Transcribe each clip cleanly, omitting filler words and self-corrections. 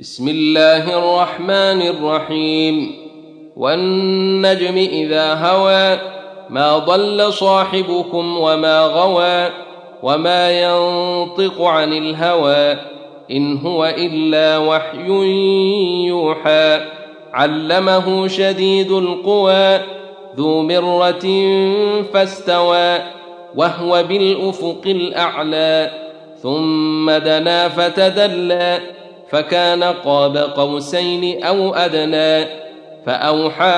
بسم الله الرحمن الرحيم والنجم إذا هوى ما ضل صاحبكم وما غوى وما ينطق عن الهوى إن هو إلا وحي يوحى علمه شديد القوى ذو مرة فاستوى وهو بالأفق الأعلى ثم دنا فتدلى فكان قاب قوسين أو أدنى فأوحى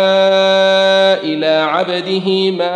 إلى عبده ما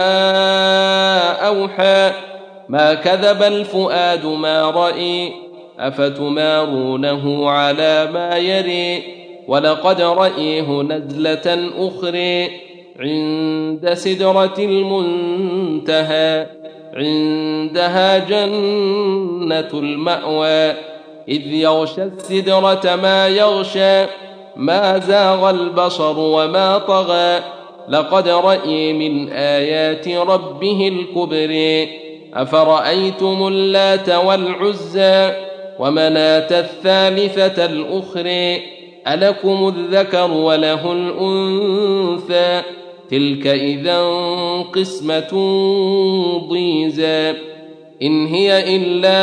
أوحى ما كذب الفؤاد ما رأي أفتمارونه على ما يري ولقد رأيه نزلة أخرى عند سدرة المنتهى عندها جنة المأوى إذ يغشى السدرة ما يغشى ما زاغ البصر وما طغى لقد رأي من آيات ربه الكبرى أفرأيتم اللات والعزى ومناة الثالثة الأخرى ألكم الذكر وله الأنثى تلك إذا قسمة ضيزى إن هي إلا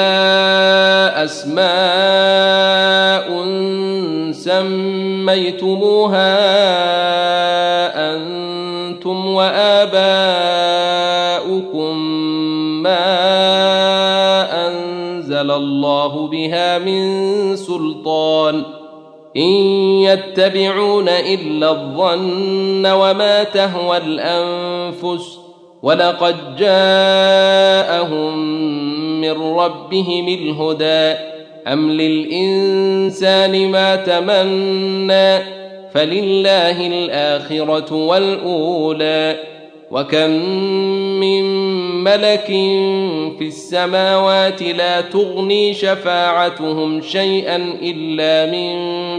أسماء سميتموها أنتم وآباؤكم ما أنزل الله بها من سلطان إن يتبعون إلا الظن وما تهوى الأنفس ولقد جاءهم من ربهم الهدى أم للإنسان ما تمنى فلله الآخرة والأولى وكم من ملك في السماوات لا تغني شفاعتهم شيئا إلا من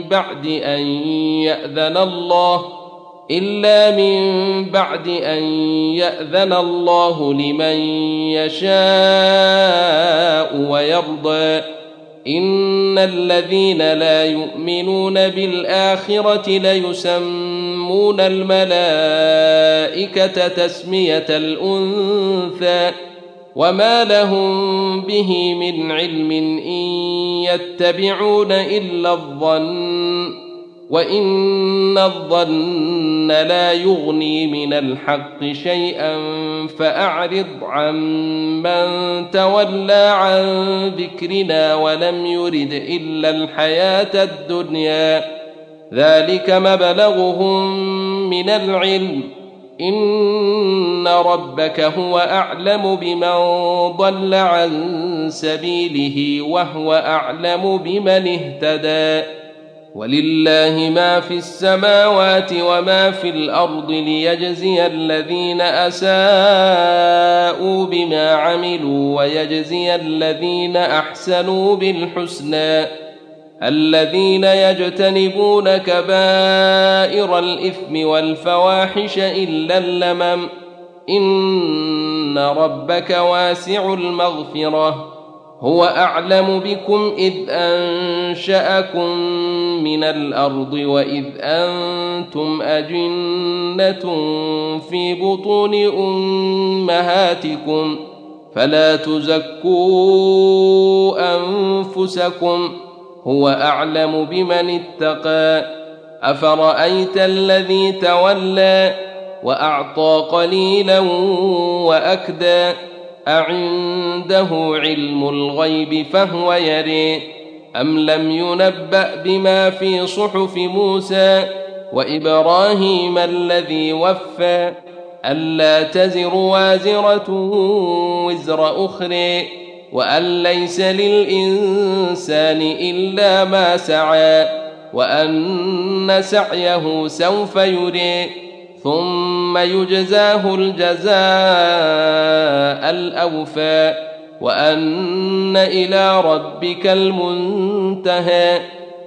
بعد أن يأذن الله لمن يشاء ويرضى إن الذين لا يؤمنون بالآخرة ليسمون الملائكة تسمية الأنثى وما لهم به من علم إن يتبعون إلا الظن وإن الظن لا يغني من الحق شيئا فأعرض عن من تولى عن ذكرنا ولم يرد إلا الحياة الدنيا ذلك مبلغهم من العلم إن ربك هو أعلم بمن ضل عن سبيله وهو أعلم بمن اهتدى ولله ما في السماوات وما في الأرض ليجزي الذين أساءوا بما عملوا ويجزي الذين أحسنوا بالحسنى الذين يجتنبون كبائر الإثم والفواحش إلا اللمم إن ربك واسع المغفرة هو أعلم بكم إذ أنشأكم من الأرض وإذ أنتم أجنة في بطون أمهاتكم فلا تزكوا أنفسكم هو أعلم بمن اتقى أفرأيت الذي تولى وأعطى قليلا وأكدى أعنده علم الغيب فهو يري أم لم ينبأ بما في صحف موسى وإبراهيم الذي وفى ألا تزر وازرة وزر أخرى وأن ليس للإنسان إلا ما سعى وأن سعيه سوف يري ثم يجزاه الجزاء الأوفى وأن إلى ربك المنتهى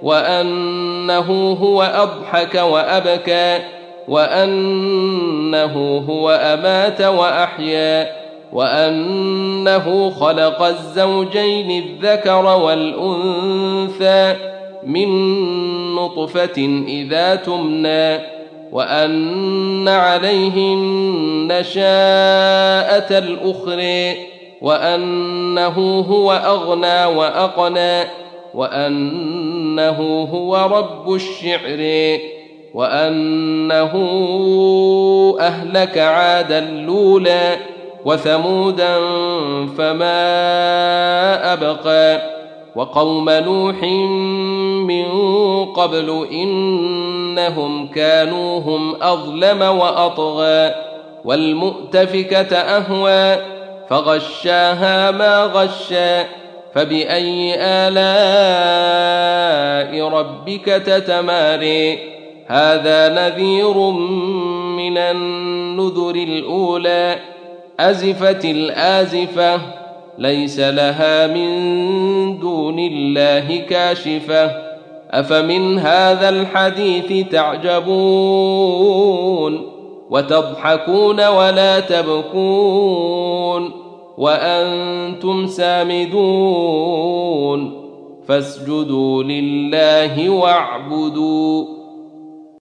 وأنه هو أضحك وأبكى وأنه هو أمات وأحيا وأنه خلق الزوجين الذكر والأنثى من نطفة إذا تمنى وأن عليه النشاءة الأخرى وأنه هو أغنى وأقنى وأنه هو رب الشعر وأنه أهلك عادا الأولى وثمودا فما أبقى وقوم نوح من قبل إنهم كانوا هم أظلم وأطغى والمؤتفكة أهوى فغشاها ما غشى فبأي آلاء ربك تتماري هذا نذير من النذر الأولى أزفت الآزفة ليس لها من دون الله كاشفة أفمن هذا الحديث تعجبون وتضحكون ولا تبكون وأنتم سامدون فاسجدوا لله واعبدوا